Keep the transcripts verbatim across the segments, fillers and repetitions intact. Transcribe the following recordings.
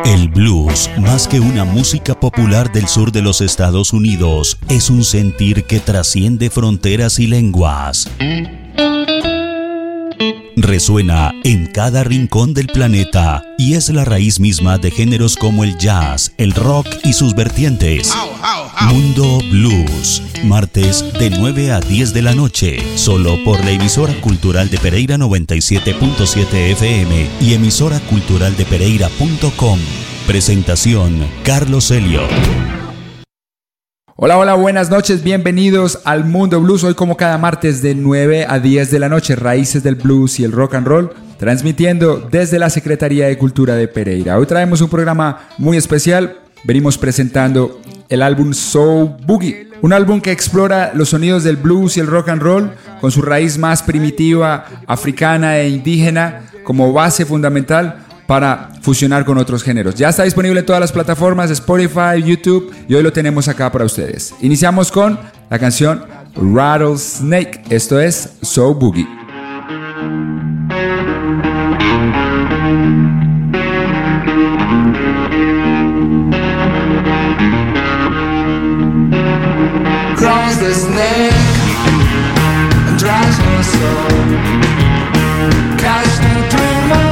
El blues, más que una música popular del sur de los Estados Unidos, es un sentir que trasciende fronteras y lenguas. Resuena en cada rincón del planeta y es la raíz misma de géneros como el jazz, el rock y sus vertientes. Mundo Blues, martes de nueve a diez de la noche, solo por la emisora cultural de Pereira noventa y siete punto siete F M y emisora cultural de pereira punto com. Presentación, Carlos Elliott. Hola, hola, buenas noches, bienvenidos al Mundo Blues. Hoy como cada martes de nueve a diez de la noche, raíces del blues y el rock and roll, transmitiendo desde la Secretaría de Cultura de Pereira. Hoy traemos un programa muy especial. Venimos presentando el álbum Soul Boogie, un álbum que explora los sonidos del blues y el rock and roll con su raíz más primitiva, africana e indígena como base fundamental para fusionar con otros géneros. Ya está disponible en todas las plataformas, Spotify, YouTube, y hoy lo tenemos acá para ustedes. Iniciamos con la canción Rattlesnake. Esto es Soul Boogie. Crawls the snake and drives my soul. Catch the dreamer.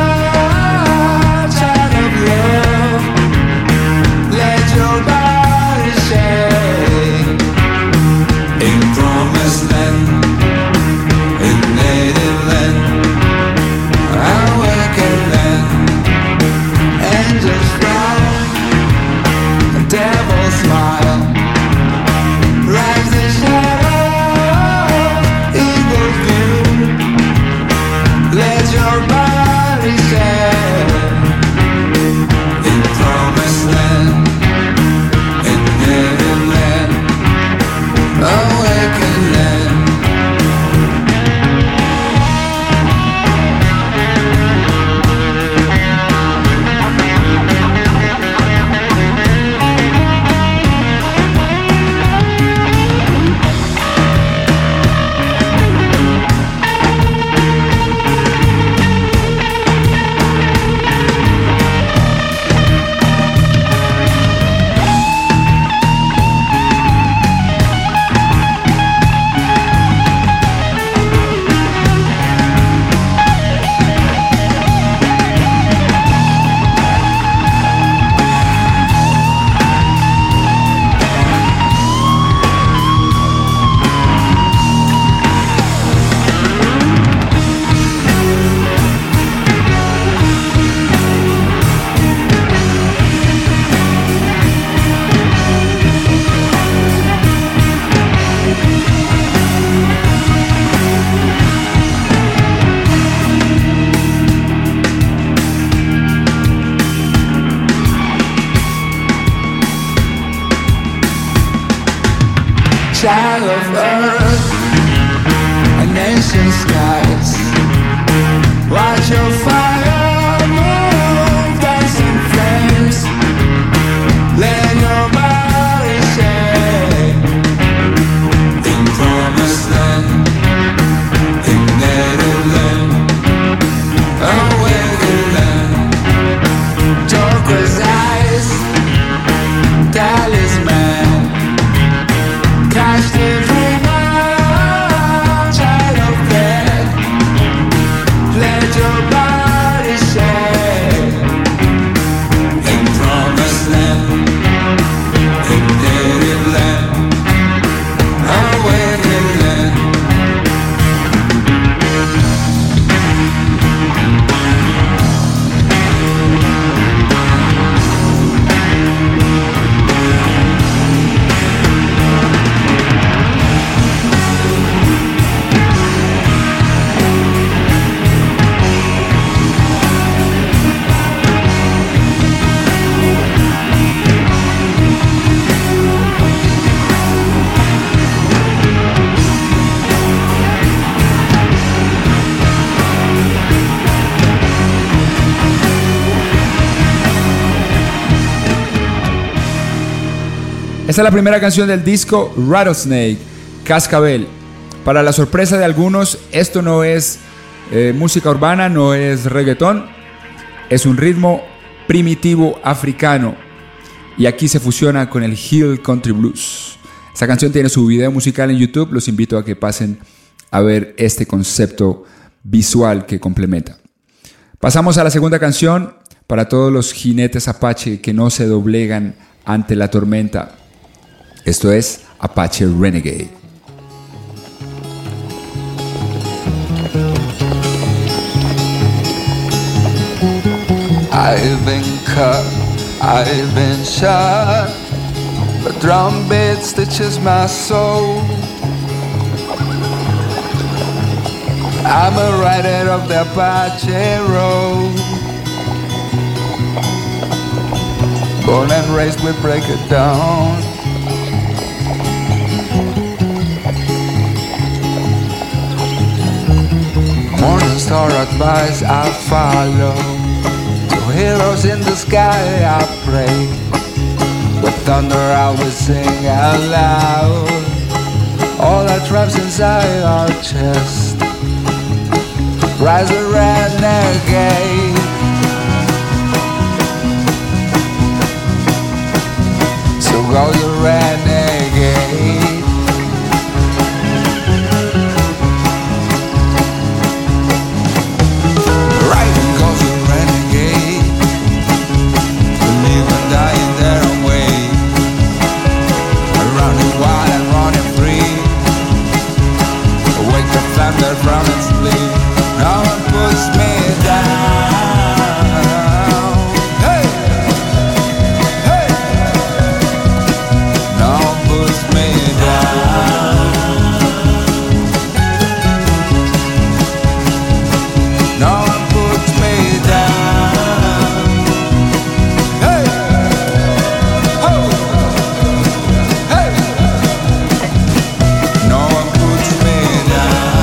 Your body shake in promised land, in native land, awakened land, angels frown, a devil smile, rise the shadows, eagles view. Let your body shake in promised land. Child of earth and ancient skies, watch your fire move, dancing flames. Let your body shake in promised land, in native land, awakened land. Turquoise eyes, talisman. Catch the dreamer, child of death. Let your body shake in promised land, in native land, awakened land. Esta es la primera canción del disco Rattlesnake, Cascabel. Para la sorpresa de algunos, esto no es eh, música urbana, no es reggaetón, es un ritmo primitivo africano. Y aquí se fusiona con el Hill Country Blues. Esta canción tiene su video musical en YouTube. Los invito a que pasen a ver este concepto visual que complementa. Pasamos a la segunda canción para todos los jinetes Apache que no se doblegan ante la tormenta. Esto es Apache Renegade. I've been cut, I've been shot, the drum beat stitches my soul. I'm a rider of the Apache road, born and raised with Break It Down. Morning star advice I follow, to heroes in the sky I pray, with thunder I will sing out loud, all our traps inside our chest. Rise a renegade, so go the renegade. Riding goes the renegade, live and die in their own way, running wild and running free, wake the thunder from its sleep. No one puts me down. Hey, hey. No one puts me down. No one puts me down. Hey, oh, hey. No one puts me down.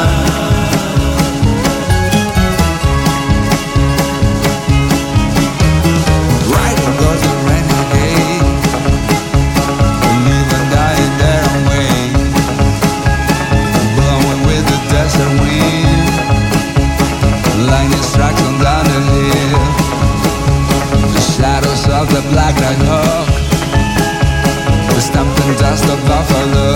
Of the black night hawk, the stamping dust of buffalo,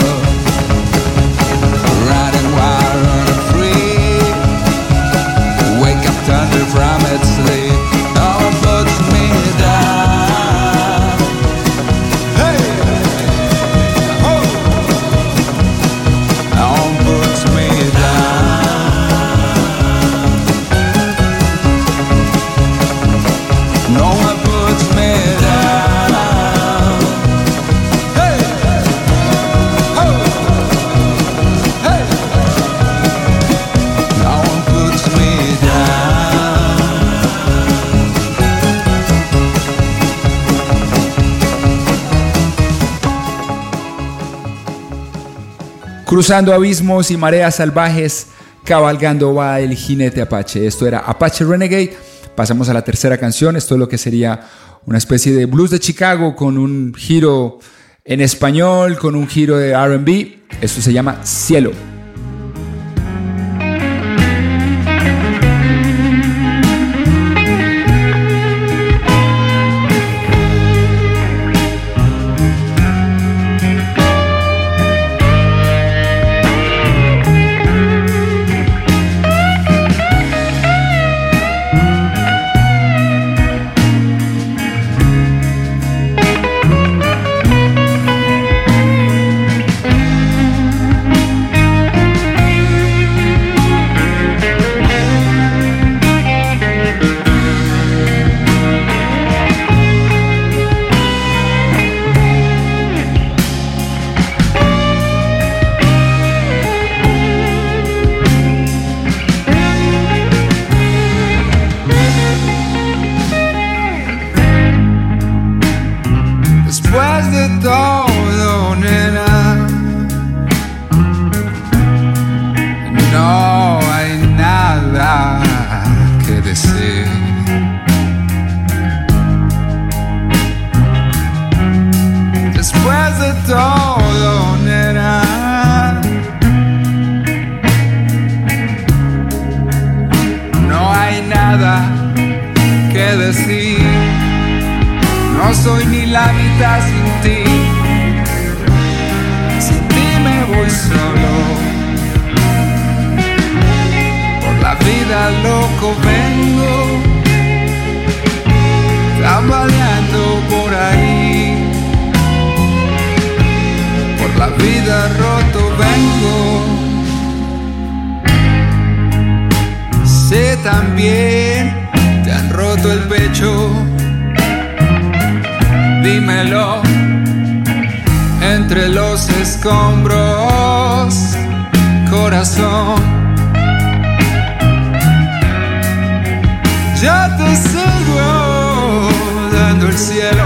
riding wild, running free, wake up thunder from its sleep. No one puts me down. Hey, oh, no one puts me down. No one puts me down. Hey, oh, hey. No one puts me down. Cruzando abismos y mareas salvajes, cabalgando va el jinete Apache. Esto era Apache Renegade. Pasamos a la tercera canción. Esto es lo que sería una especie de blues de Chicago con un giro en español, con un giro de R and B. Esto se llama Cielo. No soy ni la mitad sin ti. Sin ti me voy solo. Por la vida loco vengo, tambaleando por ahí. Por la vida roto vengo. Sé también te han roto el pecho. Dímelo entre los escombros, corazón. Yo te sigo dando el cielo,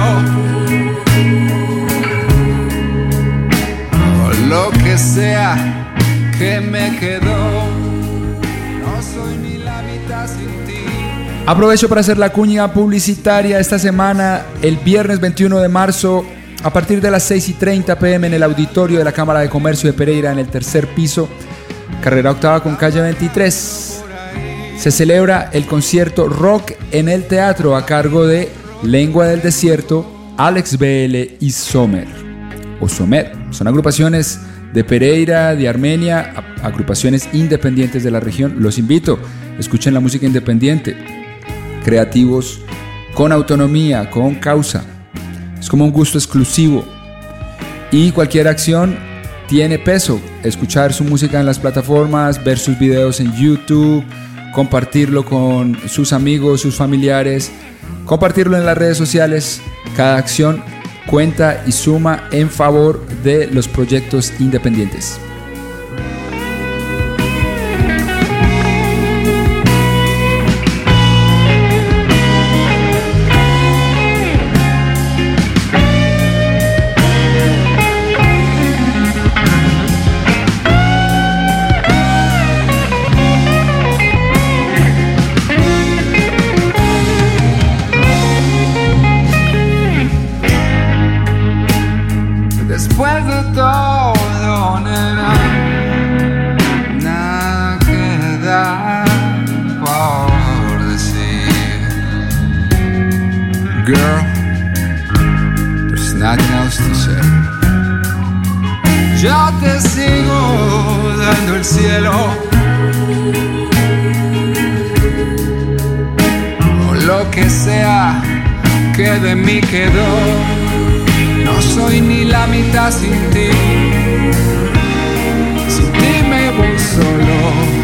o lo que sea que me quedó. No soy ni la mitad sin ti. Aprovecho para hacer la cuña publicitaria esta semana, el viernes veintiuno de marzo, a partir de las seis y treinta pm en el auditorio de la Cámara de Comercio de Pereira, en el tercer piso, carrera octava con calle veintitrés. Se celebra el concierto Rock en el Teatro a cargo de Lengua del Desierto, Alex B L y Somer, o Somer. Son agrupaciones de Pereira, de Armenia, agrupaciones independientes de la región. Los invito, escuchen la música independiente. Creativos con autonomía, con causa. Es como un gusto exclusivo y cualquier acción tiene peso. Escuchar su música en las plataformas, ver sus videos en YouTube, compartirlo con sus amigos, sus familiares, compartirlo en las redes sociales. Cada acción cuenta y suma en favor de los proyectos independientes. Después de todo, nena, nada queda por decir. Girl, there's nothing else to say. Yo te sigo dando el cielo, o lo que sea que de mí quedó. No soy ni la mitad sin ti. Sin ti me voy solo.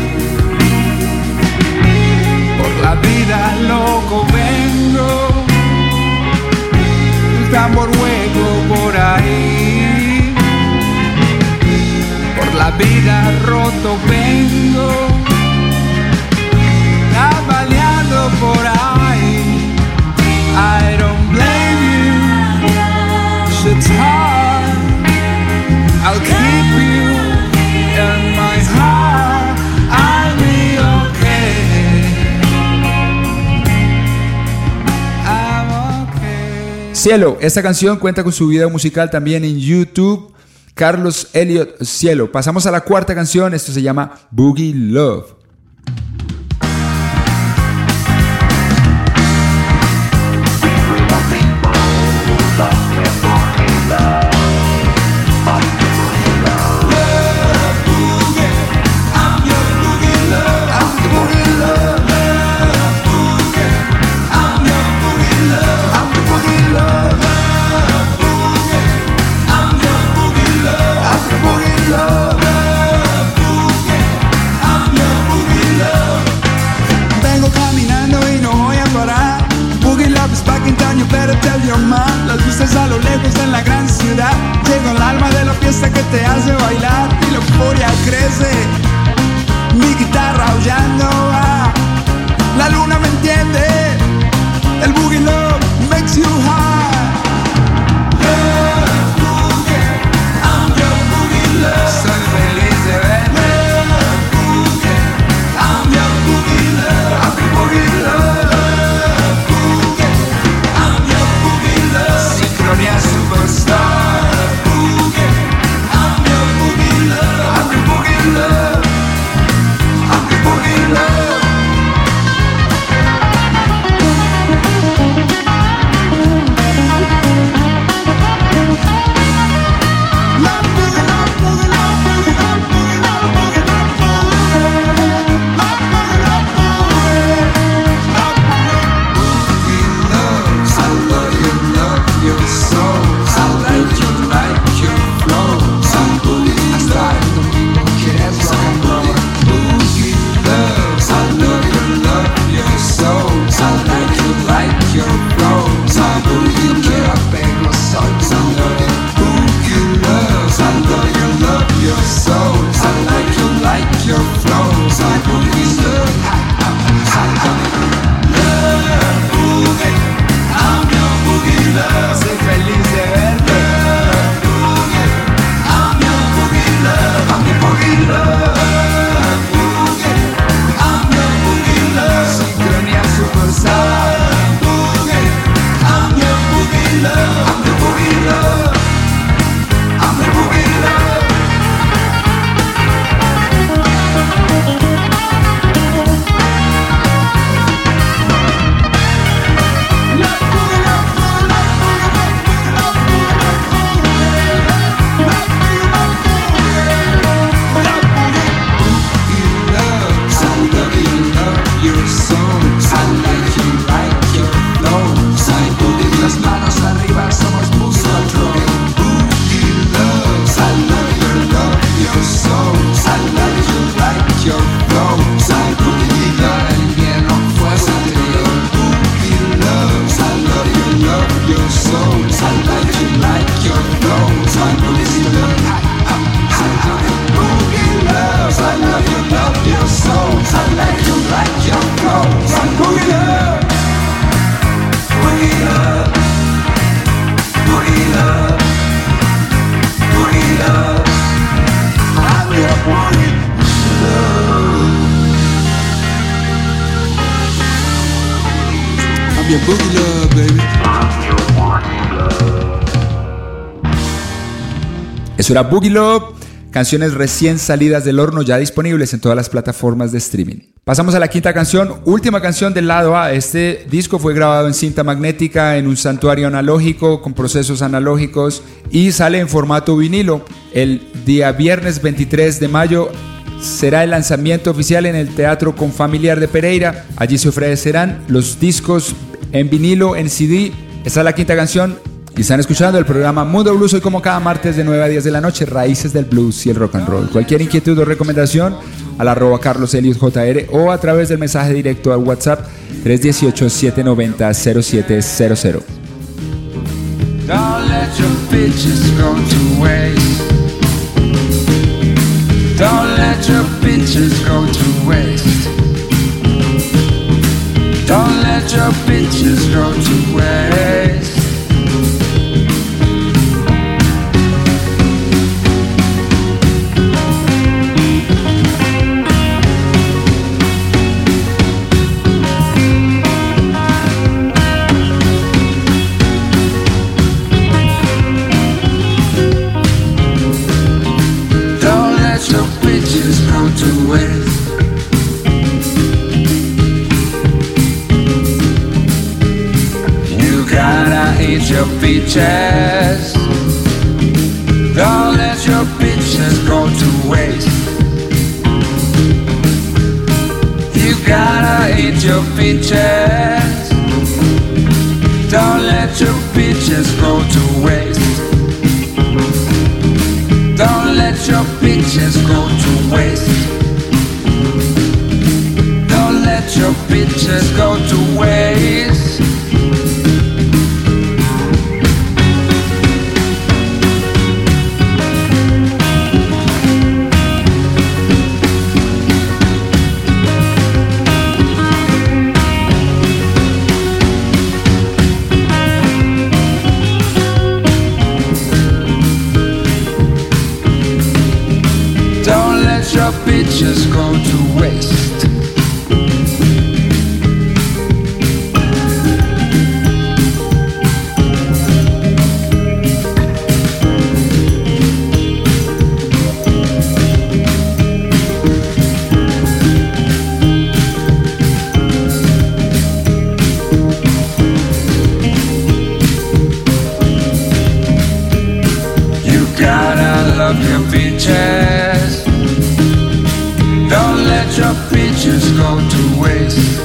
Por la vida loco vengo. El tambor hueco por ahí. Por la vida roto vengo. Tambaleando por ahí. I don't blame you. It's hard. I'll keep you in my heart. I'll be okay. I'm okay. Cielo, esta canción cuenta con su video musical también en YouTube. Carlos Elliot, Cielo. Pasamos a la cuarta canción. Esto se llama Boogie Love. Las luces a lo lejos en la gran ciudad. Llega el alma de la fiesta que te hace bailar y la euforia crece. Mi guitarra aullando va. La luna me entiende. El boogie love makes you high. Love boogie, I'm your boogie love. Soy feliz de ver. Love boogie, I'm your boogie love. I'm your boogie love. Sincronía superstar. Boogie, I'm your boogie love. I'm your boogie love. I'm your boogie love. Eso era Boogie Love, canciones recién salidas del horno ya disponibles en todas las plataformas de streaming. Pasamos a la quinta canción, última canción del lado A. Este disco fue grabado en cinta magnética en un santuario analógico con procesos analógicos y sale en formato vinilo. El día viernes veintitrés de mayo será el lanzamiento oficial en el Teatro Confamiliar de Pereira. Allí se ofrecerán los discos en vinilo, en C D. Esta es la quinta canción. Y están escuchando el programa Mundo Blues hoy como cada martes de nueve a diez de la noche, raíces del blues y el rock and roll. Cualquier inquietud o recomendación al arroba Carlos Elliot J R o a través del mensaje directo al WhatsApp tres uno ocho, siete nueve cero, cero siete cero cero. Don't let your bitches go to waste. Don't let your bitches go to waste. Don't let your bitches go to waste. To waste. You gotta eat your peaches. Don't let your peaches go to waste. You gotta eat your peaches. Don't let your peaches go to waste. Don't let your peaches go to waste. Don't let your peaches go to waste. Don't let your peaches go to waste. You gotta love your peaches. Don't let your peaches go to waste.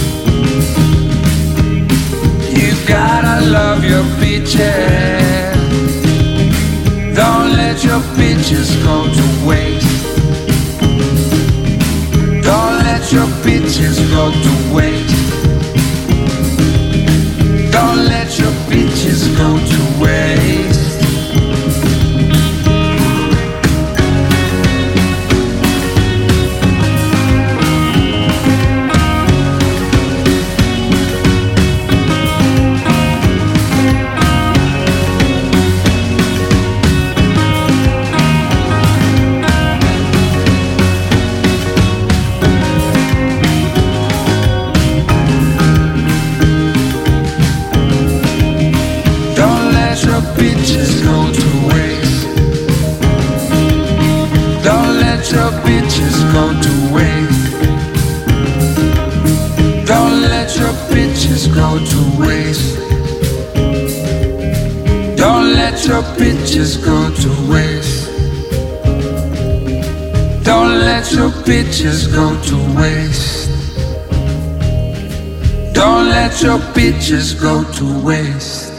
You gotta love your peaches. Don't let your peaches go to waste. Don't let your peaches go to waste. Don't let your bitches go to waste. Don't let your bitches go to waste. Don't let your bitches go to waste. Don't let your bitches go to waste. Don't let your bitches go to waste. Don't let your bitches go to waste.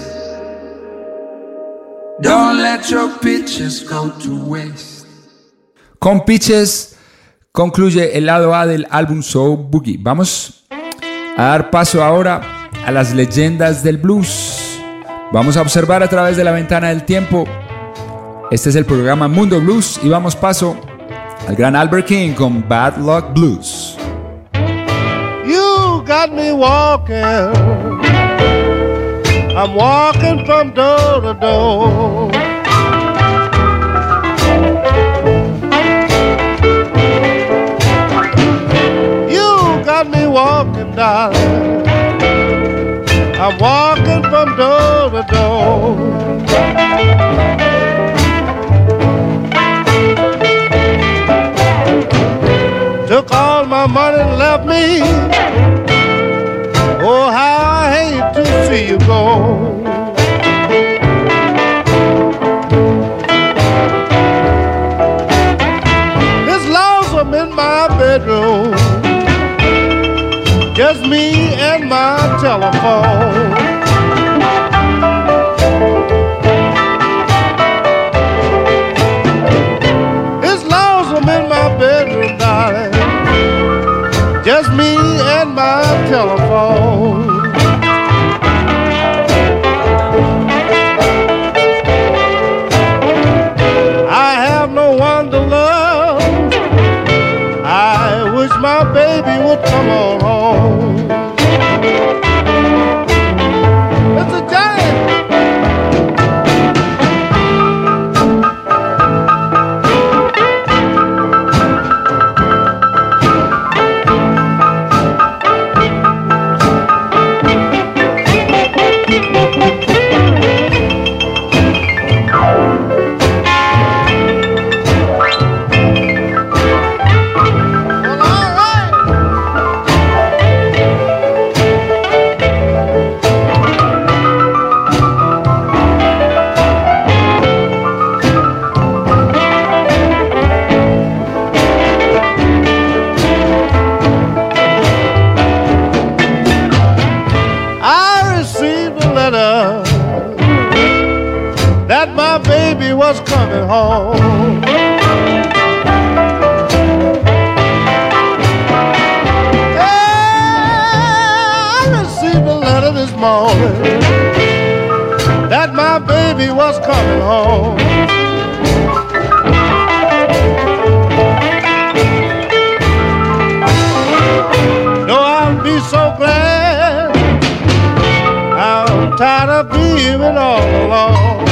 Don't let your bitches go to waste. Con Pitches concluye el lado A del álbum So Boogie. Vamos a dar paso ahora a las leyendas del blues. Vamos a observar a través de la ventana del tiempo. Este es el programa Mundo Blues y vamos paso al gran Albert King con Bad Luck Blues. You got me walking, I'm walking from door to door. You got me walking, darling, I'm walking from door to door. Took all my money and left me. Oh, how I hate to see you go. It's lonesome in my bedroom, just me and my telephone. It's lonesome in my bedroom, darling, just me and my telephone. I have no one to love. I wish my baby would come on home. It's a giant. Was coming home. Yeah, I received a letter this morning that my baby was coming home. No, I'll be so glad. I'm tired of being all alone.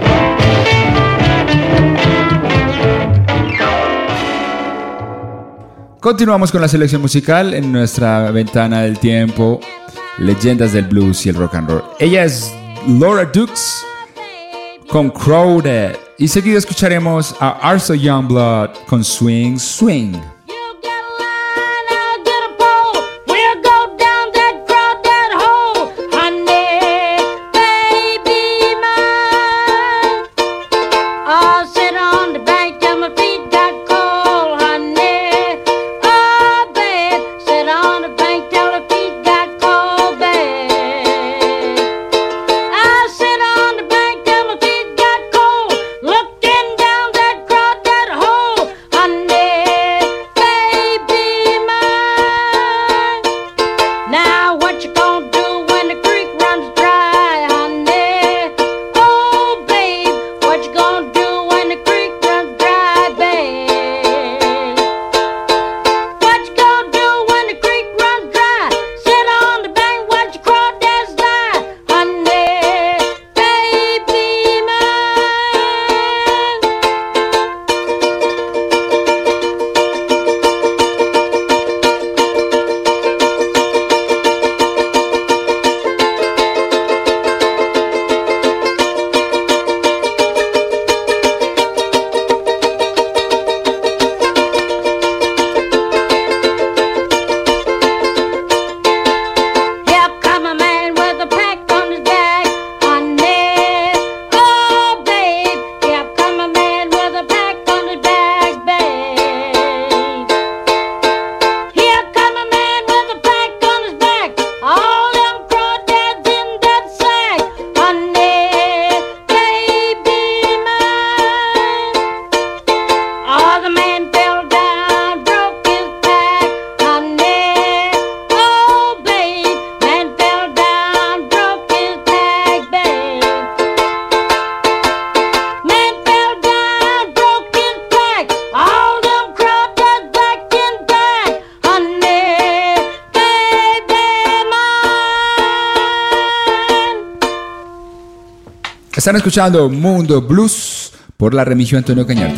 Continuamos con la selección musical en nuestra ventana del tiempo, leyendas del blues y el rock and roll. Ella es Laura Dukes con Crowded y seguido escucharemos a Arthur Youngblood con Swing Swing. Están escuchando Mundo Blues por la remisión Antonio Cañarte.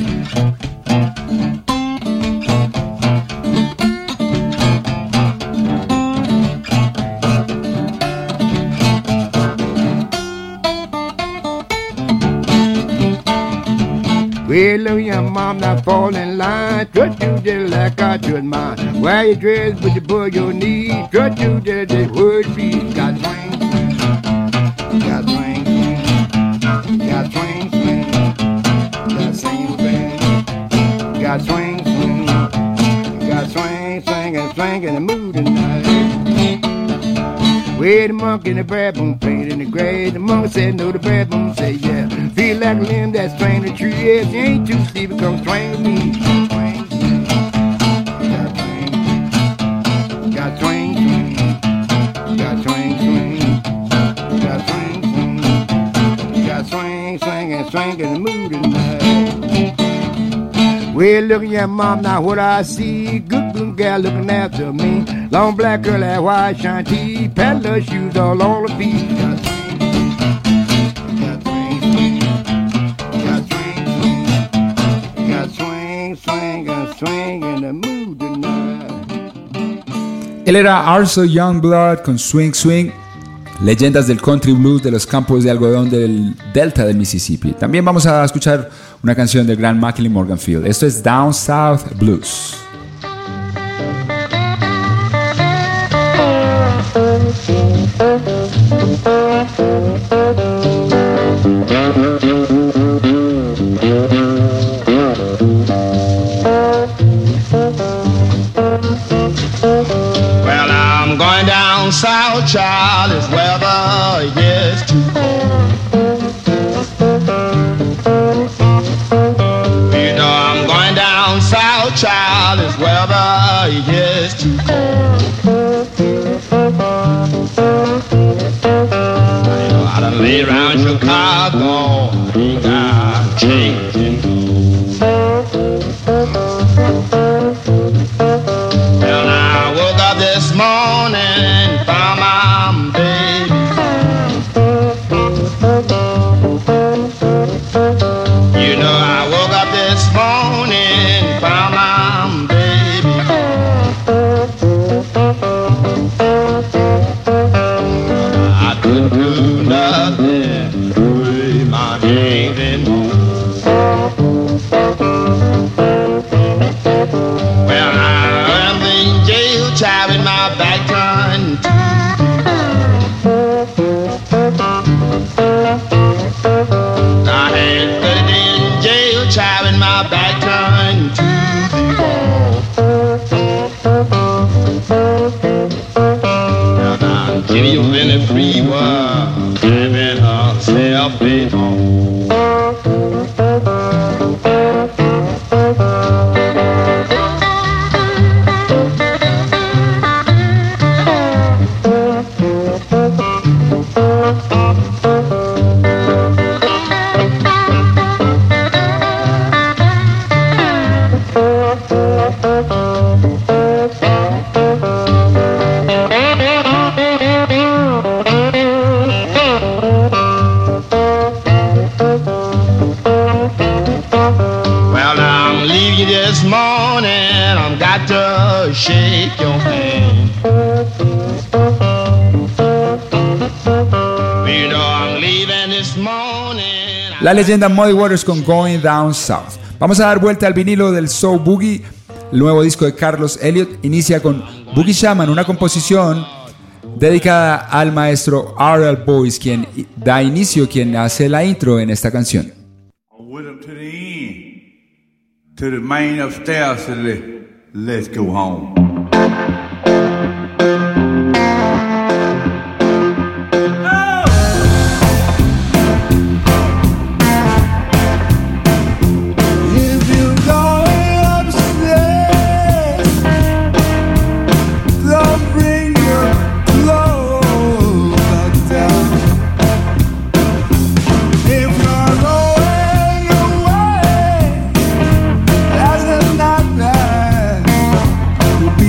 Well, look, young mom, now fall in line. Trust you just like I trust mine. Wear your dress, but you pull your knees. Trust you just this word beat. Got swing, got swing, got swing, swing, got sing, swing, got swing, swing, got swing, swing, and swing in the mood tonight. Well, the monkey and the baboon played in the grave. The monkey said no, the baboon said yeah. Feel like a limb that swing the tree. If you ain't too sleepy, come swing with me. Swing, swing, got swing, got swing, swing, got swing, swing, got swing, swing, got swing, swing, and swing in the mood tonight. Well, look at your mom, now what I see. Good blue gal looking after me. Long black girl, that white shine tee. Peddler shoes all on the feet. Got swing, got swing, got swing, swing, got swing in the mood tonight. Él era Arso Youngblood con Swing Swing, leyendas del country blues de los campos de algodón del delta del Mississippi. También vamos a escuchar una canción del gran Macklin Morganfield. Esto es Down South Blues. Well, I'm going down south, child, it's weather, yes, too cold. You know I'm going down south, child, it's weather, yes, too cold. You know I done lay around Chicago, ain't got changing clothes. Well, I woke up this morning and found my baby. You know I woke up this morning and found my baby. I couldn't do nothing with my hands anymore. Well, I'm in jail, child, with my back turned to I had put it in jail, child, with my back turned to the wall. Now, now, Jenny was in the free world, having herself at home. This morning I've got to shake your hand. You know I'm leaving this morning. La leyenda Muddy Waters con Going Down South. Vamos a dar vuelta al vinilo del Soul Boogie. El nuevo disco de Carlos Elliott inicia con Boogie Shaman, una composición dedicada al maestro R L Boyce, quien da inicio, quien hace la intro en esta canción. To the main upstairs and let, let's go home. Be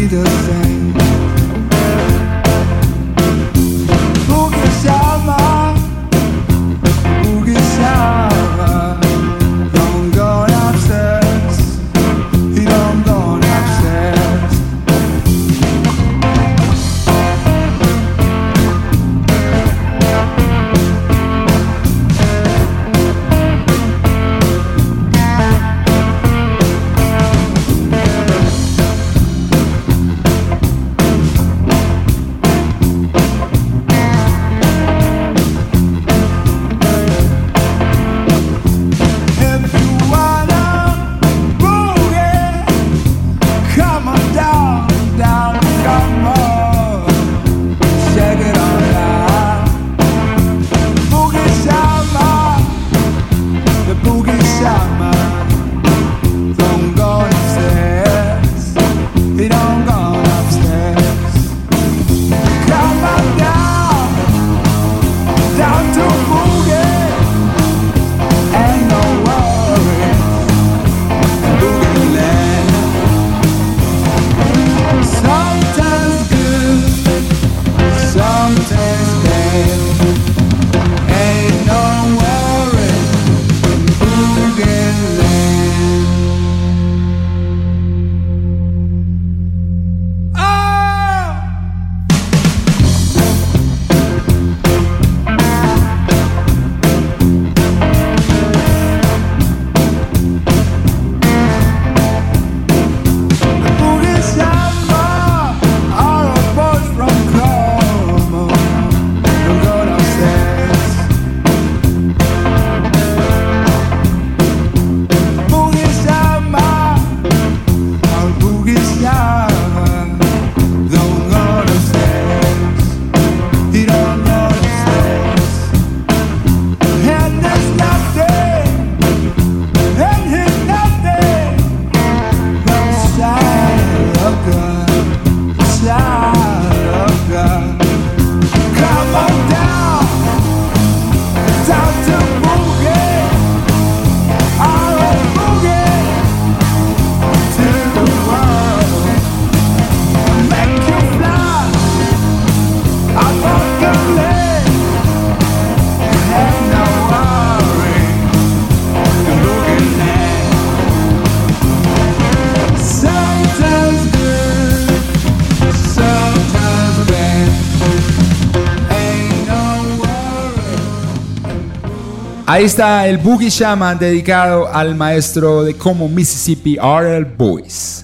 Ahí está el Boogie Shaman dedicado al maestro de Como Mississippi, R L Boyce.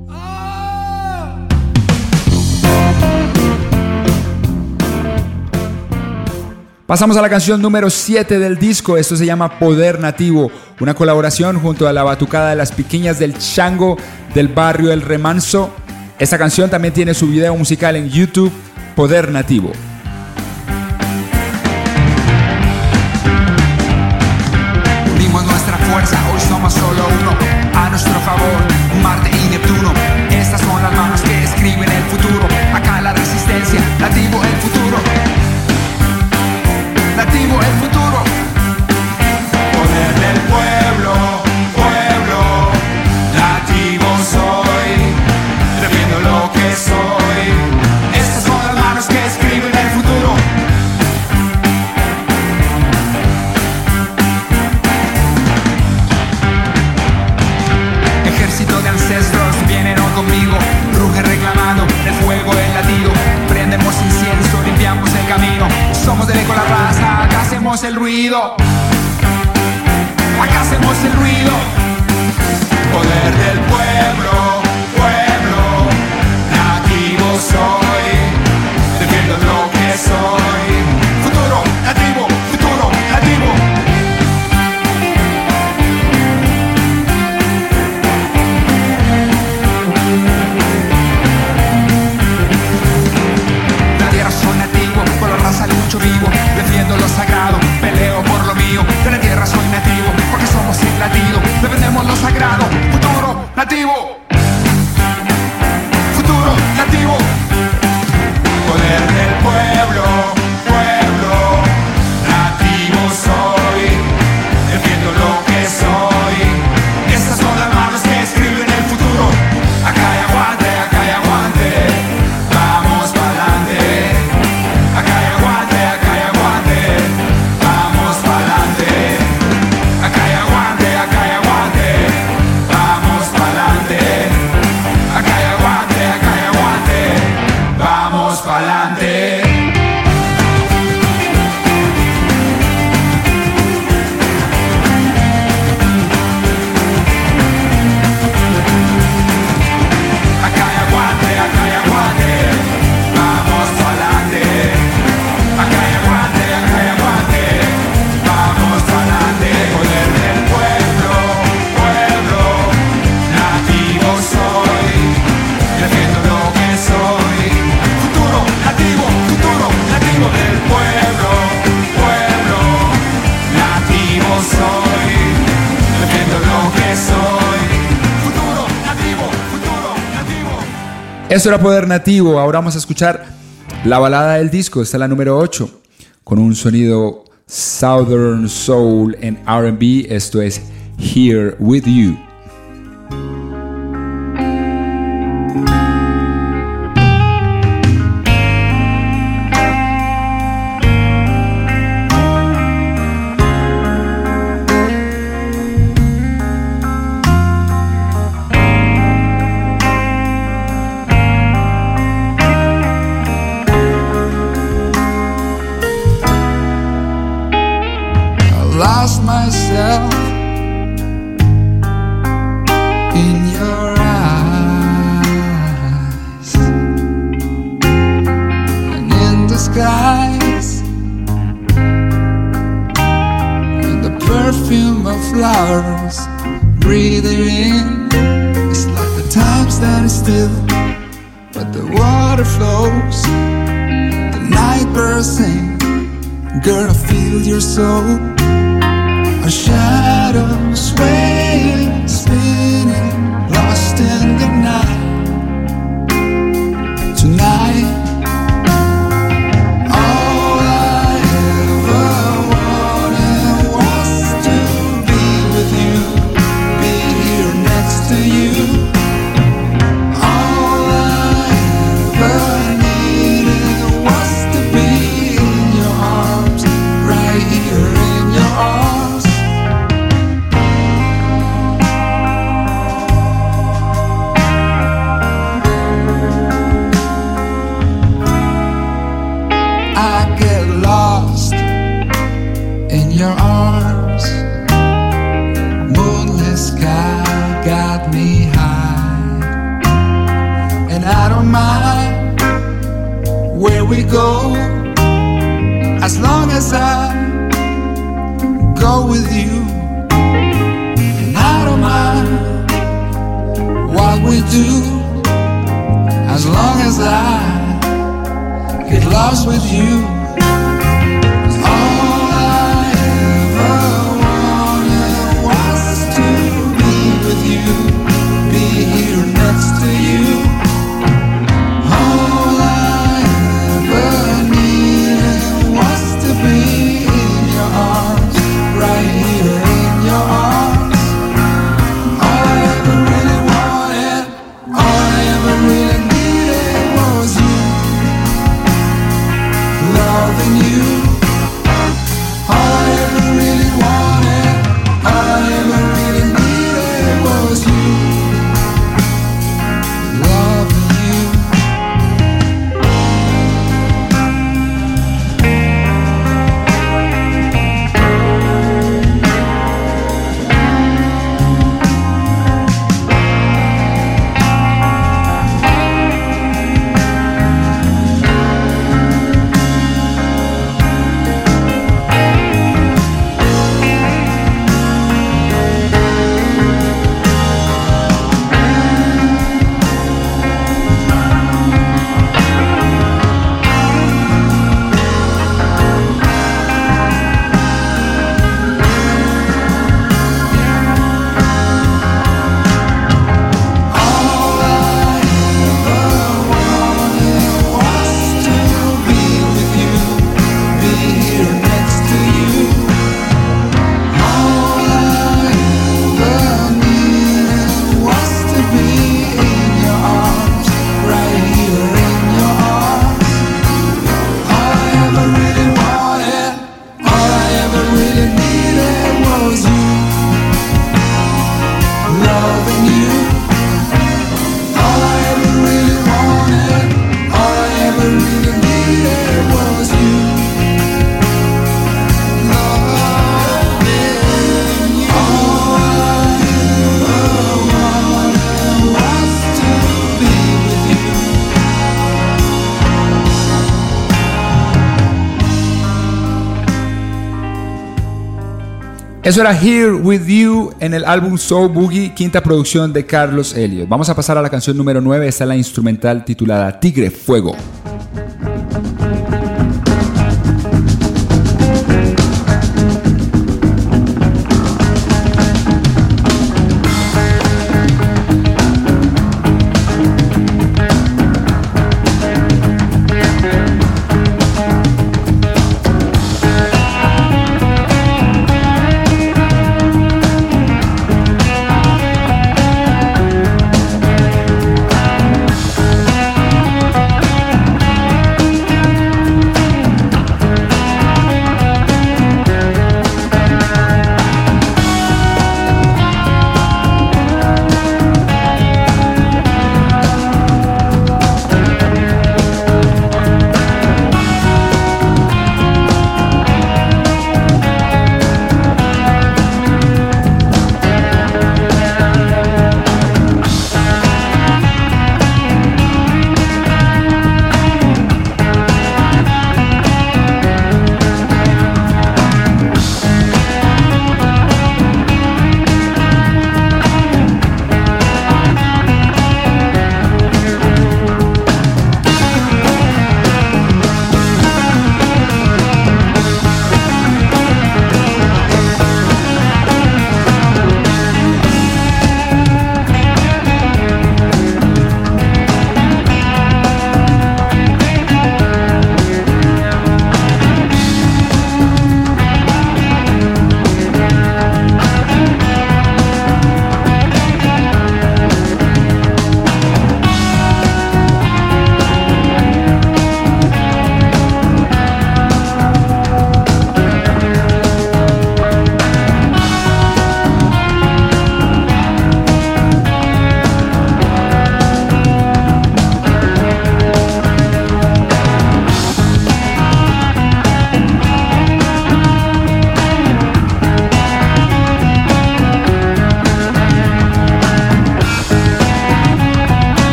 Pasamos a la canción número siete del disco. Esto se llama Poder Nativo, una colaboración junto a la batucada de las Pequeñas del Chango del barrio El Remanso. Esta canción también tiene su video musical en YouTube, Poder Nativo. Unimos nuestra fuerza, hoy somos solo uno. A nuestro favor, Marte y Neptuno. Estas son las manos que escriben el futuro. Acá la resistencia, nativo el futuro. Nativo el futuro. Poder del pueblo, pueblo, nativo soy, defiendo lo que soy. Estas son las manos que escriben el futuro. Ejército de ancestros vienen hoy conmigo, ruge reclamando del fuego el latido. Prendemos incienso, limpiamos el camino. Somos del eco la raza, acá hacemos el ruido. Acá hacemos el ruido. Poder del pueblo, pueblo, nativo soy, defiendo lo que soy. Futuro, nativo, futuro, nativo. La tierra soy nativo, con la raza lucho vivo. Defiendo lo sagrado, peleo por lo mío. De la tierra soy nativo, porque somos el latido. Defendemos lo sagrado, futuro, nativo. Futuro, nativo. Poder del pueblo, pueblo, nativo soy, defiendo lo que soy. Estas son las manos que escriben el futuro. Acá hay aguante, acá hay aguante, vamos pa'lante. Acá hay aguante, acá hay aguante, vamos pa'lante. Acá hay aguante, acá hay aguante, vamos pa'lante. Acá hay aguante, acá hay aguante, vamos pa'lante. Acá hay aguante, acá hay aguante, vamos pa'lante. Acá hay aguante, acá hay aguante, vamos pa'lante. Poder del pueblo, pueblo, nativo soy, defiendo lo que soy. Futuro, nativo, futuro, nativo del pueblo, pueblo, nativo soy, defiendo lo que soy. Futuro, nativo, futuro, nativo. Esto era Poder Nativo. Ahora vamos a escuchar la balada del disco. Esta es la número ocho, con un sonido Southern Soul en R and B. Esto es Here With You. I lost myself in your eyes and in the skies and the perfume of flowers breathing in. It's like the time stands still, but the water flows, the night birds sing. Girl, I feel your soul. A shadow swaying, spinning, lost in the night. Tonight, all I ever wanted was to be with you, be here next to you. All I ever needed was to be in your arms, right here in your arms. I get lost in your arms. sky got me high, and I don't mind where we go, as long as I go with you. And I don't mind what we do, as long as I get lost with you. All I ever wanted was to be with you, be here next to you. All I ever needed was to be in your arms, right here in your arms. All I ever really wanted, all I ever really needed was you, loving you. All I ever really wanted, all I ever really needed was you, loving you. Eso era Here With You en el álbum So Boogie, quinta producción de Carlos Elliott. Vamos a pasar a la canción número nueve, esta es la instrumental titulada Tigre Fuego. All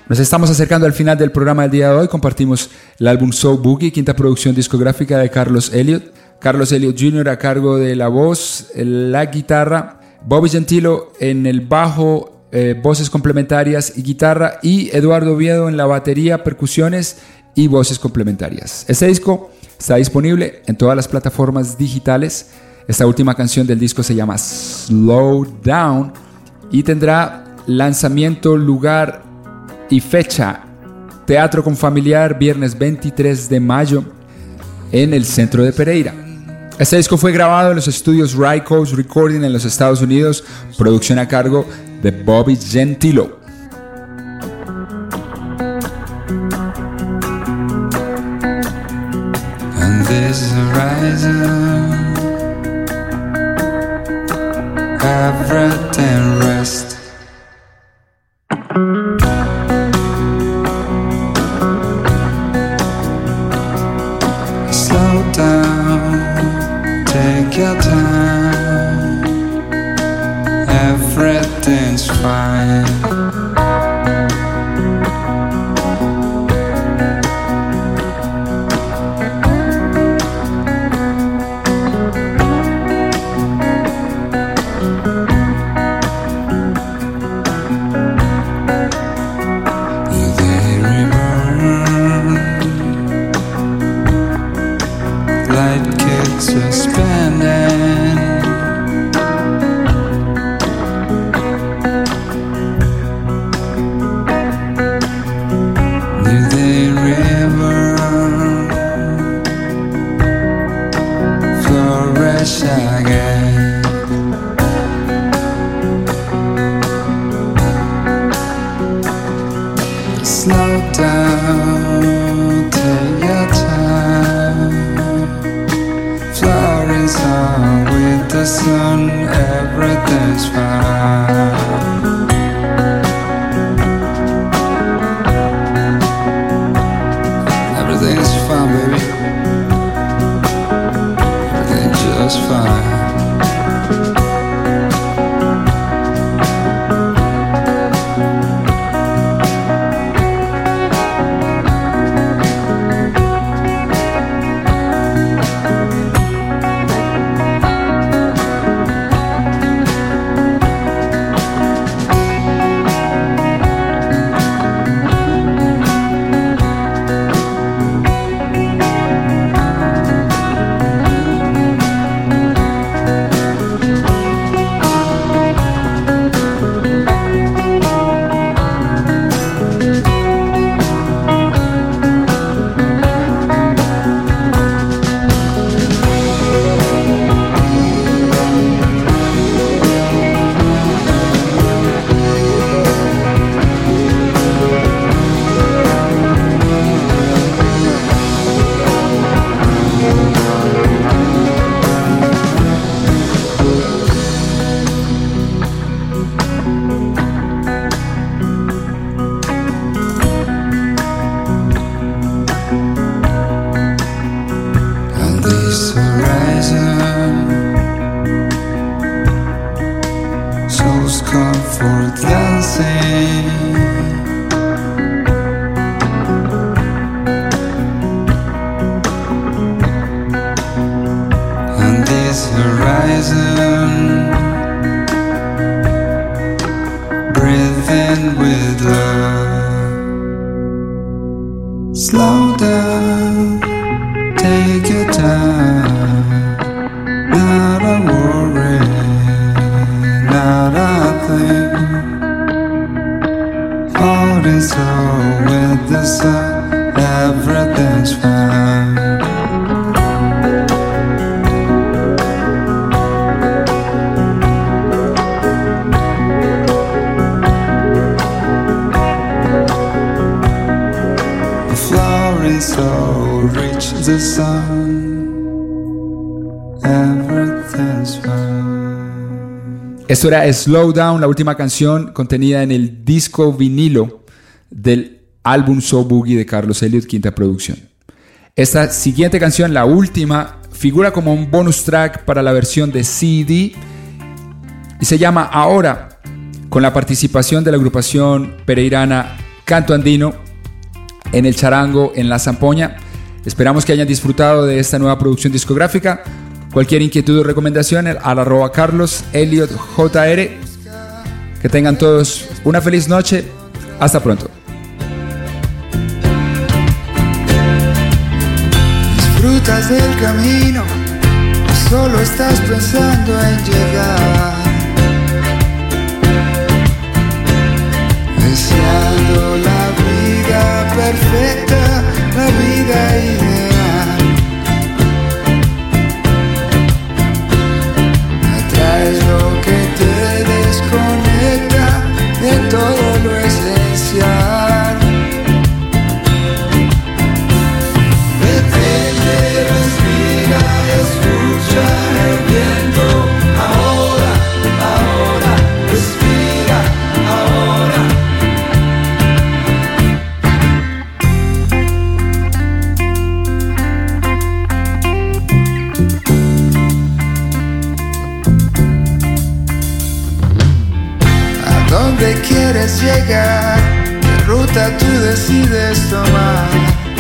Nos estamos acercando al final del programa del día de hoy. Compartimos el álbum Soul Boogie, quinta producción discográfica de Carlos Elliott. Carlos Elliott junior a cargo de la voz, la guitarra, Bobby Gentilo en el bajo, eh, voces complementarias y guitarra, y Eduardo Oviedo en la batería, percusiones y voces complementarias. Este disco está disponible en todas las plataformas digitales. Esta última canción del disco se llama Slow Down y tendrá lanzamiento, lugar y fecha: Teatro Confamiliar, viernes veintitrés de mayo en el centro de Pereira. Este disco fue grabado en los estudios Right Coast Recording en los Estados Unidos, producción a cargo de Bobby Gentilo. And this horizon, everything rest. Slow down, take your time, everything's fine. Esto era Slow Down, la última canción contenida en el disco vinilo del álbum Soul Boogie de Carlos Elliott, quinta producción. Esta siguiente canción, la última, figura como un bonus track para la versión de C D y se llama Ahora, con la participación de la agrupación pereirana canto andino, en el charango, en la zampoña. Esperamos que hayan disfrutado de esta nueva producción discográfica. Cualquier inquietud o recomendación al arroba Carlos Elliot J R. Que tengan todos una feliz noche. Hasta pronto. Disfrutas del camino, solo estás pensando en llegar, deseando la vida perfecta, la vida ideal. Atraes lo que te desconecta de todo lo esencial. Escucha el viento, ahora, ahora, respira, ahora. ¿A dónde quieres llegar? ¿Qué ruta tú decides tomar?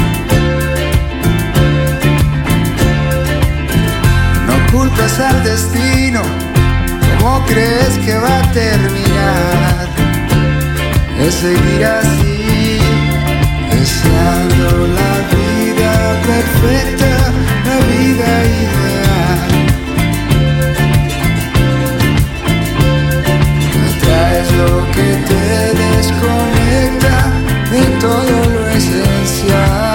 Culpas al destino, ¿cómo crees que va a terminar? Es seguir así, deseando la vida perfecta, la vida ideal. Atraes lo que te desconecta de todo lo esencial.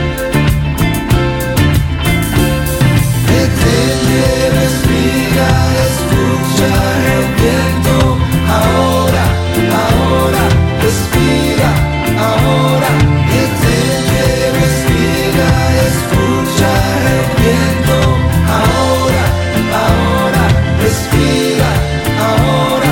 Respira, escucha el viento, ahora, ahora, respira, ahora, detente, respira, escucha el viento, ahora, ahora, respira, ahora.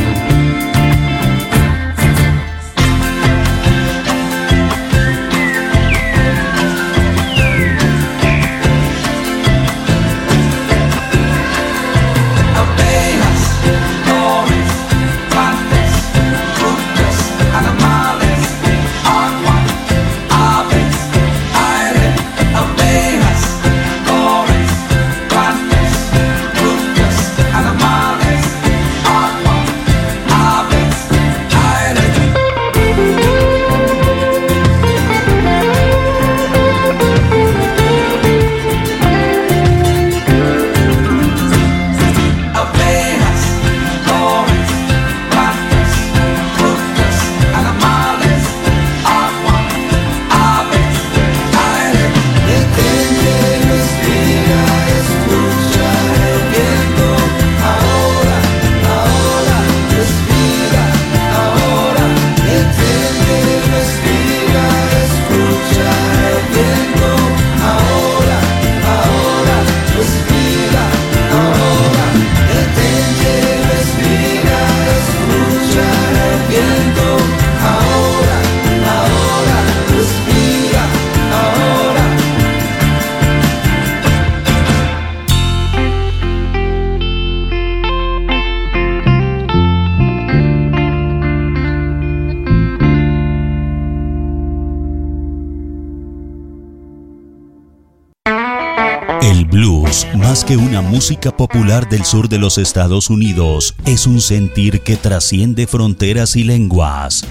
El blues, más que una música popular del sur de los Estados Unidos, es un sentir que trasciende fronteras y lenguas.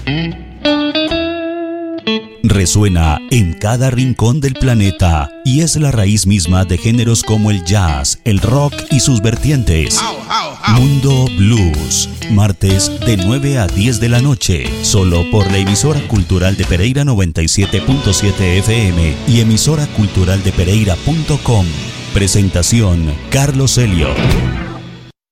Resuena en cada rincón del planeta y es la raíz misma de géneros como el jazz, el rock y sus vertientes. Mundo Blues, martes de nueve a diez de la noche, solo por la emisora cultural de Pereira noventa y siete punto siete F M y emisora cultural de Pereira punto com. Presentación Carlos Elliot.